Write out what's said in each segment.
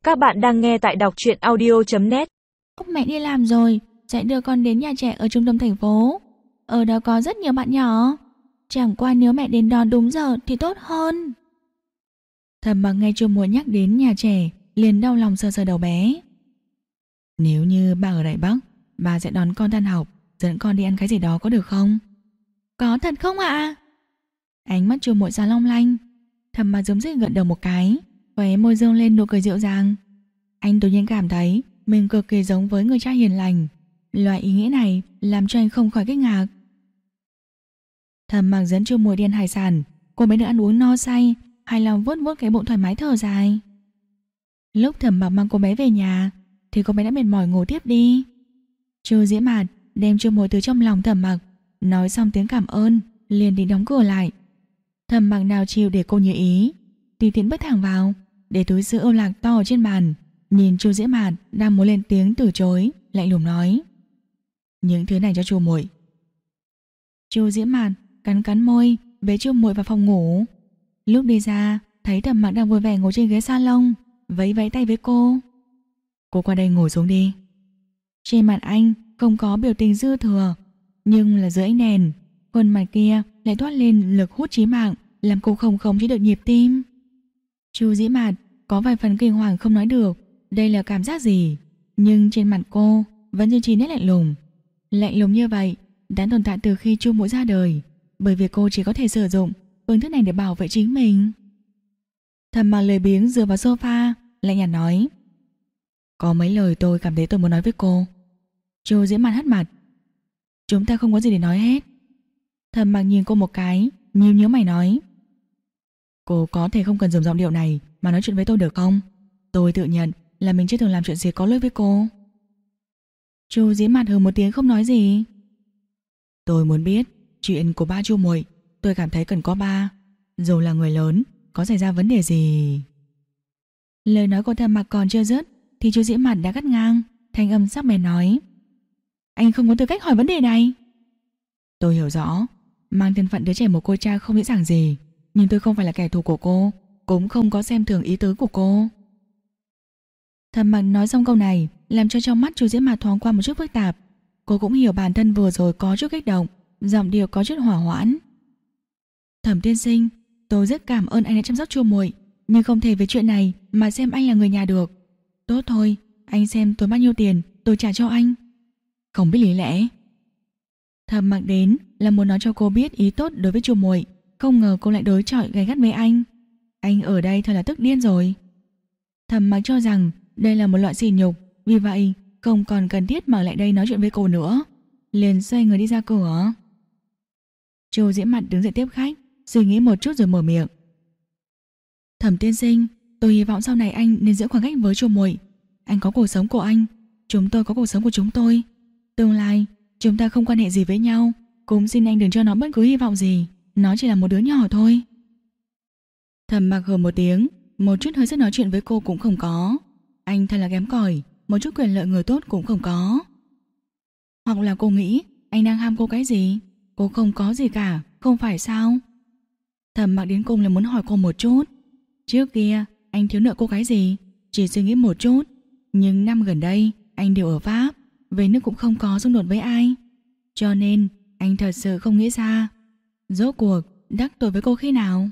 Các bạn đang nghe tại đọc truyện audio.net. Mẹ đi làm rồi, sẽ đưa con đến nhà trẻ ở trung tâm thành phố. Ở đó có rất nhiều bạn nhỏ. Chẳng qua nếu mẹ đến đón đúng giờ thì tốt hơn. Thầm Mặc nghe Chu Muội nhắc đến nhà trẻ, liền đau lòng sờ sờ đầu bé. Nếu như bà ở Đại Bắc, bà sẽ đón con tan học, dẫn con đi ăn cái gì đó có được không? Có thật không ạ? Ánh mắt Chu Muội sáng long lanh. Thầm Mặc giống dích gật đầu một cái, khóe môi dương lên nụ cười dịu dàng. Anh đột nhiên cảm thấy mình cực kỳ giống với người cha hiền lành. Loại ý nghĩa này làm cho anh không khỏi kinh ngạc. Thầm Mặc dẫn Chu Muội đi ăn hải sản. Cô bé được ăn uống no say, hài lòng vuốt vuốt cái bụng thoải mái thở dài. Lúc Thầm Mặc mang cô bé về nhà thì cô bé đã mệt mỏi ngủ tiếp đi. Chu Diễm Mạt đem Chu Muội từ trong lòng Thầm Mặc, nói xong tiếng cảm ơn liền đi đóng cửa lại. Thầm Mặc nào chịu để cô như ý, tùy tiện bước thẳng vào, để túi sữa Âu Lạc to ở trên bàn. Nhìn Chu Diễm Mạt đang muốn lên tiếng từ chối, lạnh lùng nói: những thứ này cho Chu Muội. Chu Diễm Mạt cắn cắn môi, bế Chu Muội vào phòng ngủ. Lúc đi ra, thấy Thầm Mặc đang vui vẻ ngồi trên ghế salon, vẫy vẫy tay với cô. Cô qua đây ngồi xuống đi. Trên mặt anh không có biểu tình dư thừa, nhưng là dưới ánh đèn, khuôn mặt kia lại toát lên lực hút chí mạng, làm cô không khống chế được nhịp tim. Chu Diễm Mạt có vài phần kinh hoàng không nói được đây là cảm giác gì, nhưng trên mặt cô vẫn duy trì nét lạnh lùng. Lạnh lùng như vậy đã tồn tại từ khi Chu Muội ra đời, bởi vì cô chỉ có thể sử dụng phương thức này để bảo vệ chính mình. Thầm Mặc lười biếng dựa vào sofa, lạnh nhạt nói: có mấy lời tôi cảm thấy tôi muốn nói với cô. Chu Diễm Mạt hất mặt: chúng ta không có gì để nói hết. Thầm Mặc nhìn cô một cái, nhíu nhíu mày nói: cô có thể không cần dùng giọng điệu này mà nói chuyện với tôi được không? Tôi tự nhận là mình chưa từng làm chuyện gì có lỗi với cô. Chu Diễm Mạt hừ một tiếng không nói gì. Tôi muốn biết chuyện của ba Chu Muội, tôi cảm thấy cần có ba, dù là người lớn, có xảy ra vấn đề gì. Lời nói của Thầm Mặc còn chưa dứt thì Chu Diễm Mạt đã cắt ngang, thanh âm sắc bén nói: anh không có tư cách hỏi vấn đề này. Tôi hiểu rõ, mang thân phận đứa trẻ mồ côi cha không dễ dàng gì, nhưng tôi không phải là kẻ thù của cô, cũng không có xem thường ý tứ của cô. Thầm Mặc nói xong câu này làm cho trong mắt Chu Diễm Mạt thoáng qua một chút phức tạp. Cô cũng hiểu bản thân vừa rồi có chút kích động, giọng điệu có chút hỏa hoãn. Thẩm tiên sinh, tôi rất cảm ơn anh đã chăm sóc Chu Muội, nhưng không thể về chuyện này mà xem anh là người nhà được. Tốt thôi, anh xem tôi bao nhiêu tiền tôi trả cho anh. Không biết lý lẽ. Thầm Mặc đến là muốn nói cho cô biết ý tốt đối với Chu Muội, không ngờ cô lại đối chọi gay gắt với anh. Anh ở đây thật là tức điên rồi. Thầm Mặc cho rằng đây là một loại sỉ nhục, vì vậy không còn cần thiết mở lại đây nói chuyện với cô nữa, liền xoay người đi ra cửa. Chu Diễm Mạt đứng dậy tiếp khách, suy nghĩ một chút rồi mở miệng: Thẩm tiên sinh, tôi hy vọng sau này anh nên giữ khoảng cách với Chu Muội. Anh có cuộc sống của anh, chúng tôi có cuộc sống của chúng tôi. Tương lai chúng ta không quan hệ gì với nhau, cũng xin anh đừng cho nó bất cứ hy vọng gì, nó chỉ là một đứa nhỏ thôi. Thầm Mặc hừ một tiếng, một chút hơi sức nói chuyện với cô cũng không có. Anh thật là kém cỏi, một chút quyền lợi người tốt cũng không có. Hoặc là cô nghĩ anh đang ham cô cái gì? Cô không có gì cả, không phải sao? Thầm Mặc đến cùng là muốn hỏi cô một chút. Trước kia anh thiếu nợ cô cái gì? Chỉ suy nghĩ một chút. Nhưng năm gần đây anh đều ở Pháp, về nước cũng không có xung đột với ai, cho nên anh thật sự không nghĩ ra rốt cuộc đắc tội với cô khi nào.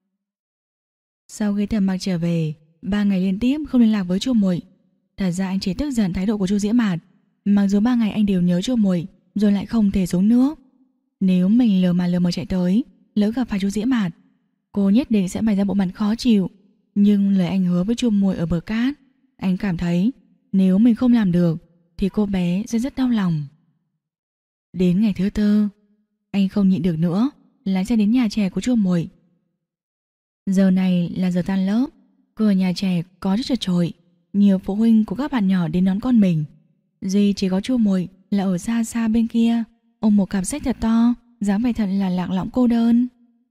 Sau khi Thầm Mặc trở về 3 ngày liên tiếp không liên lạc với Chu Muội, thật ra anh chỉ tức giận thái độ của Chu Diễm Mạt. Mặc dù 3 ngày anh đều nhớ Chu Muội, rồi lại không thể xuống nước. Nếu mình lờ mờ chạy tới, lỡ gặp phải Chu Diễm Mạt, cô nhất định sẽ bày ra bộ mặt khó chịu. Nhưng lời anh hứa với Chu Muội ở bờ cát, anh cảm thấy nếu mình không làm được thì cô bé sẽ rất đau lòng. Đến ngày thứ tư, anh không nhịn được nữa, lái xe đến nhà trẻ của Chu Muội. Giờ này là giờ tan lớp, cửa nhà trẻ có chút chật chội, nhiều phụ huynh của các bạn nhỏ đến đón con mình. Duy chỉ có Chu Muội là ở xa xa bên kia, ôm một cặp sách thật to, dáng vẻ thật là lạc lõng cô đơn.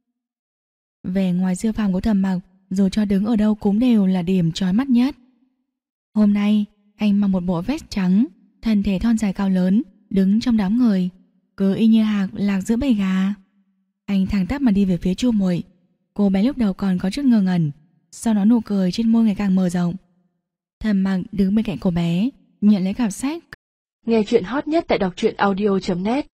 Vẻ ngoài siêu phàm của Thầm Mặc, dù cho đứng ở đâu cũng đều là điểm chói mắt nhất. Hôm nay anh mặc một bộ vest trắng, thân thể thon dài cao lớn, đứng trong đám người, cứ y như hạc lạc giữa bầy gà. Anh thẳng tắp mà đi về phía Chu Muội. Cô bé lúc đầu còn có chút ngơ ngẩn, sau đó nụ cười trên môi ngày càng mở rộng. Thầm Mặc đứng bên cạnh cô bé, nhận lấy cặp sách. Nghe chuyện hot nhất tại đọc truyện audio.net.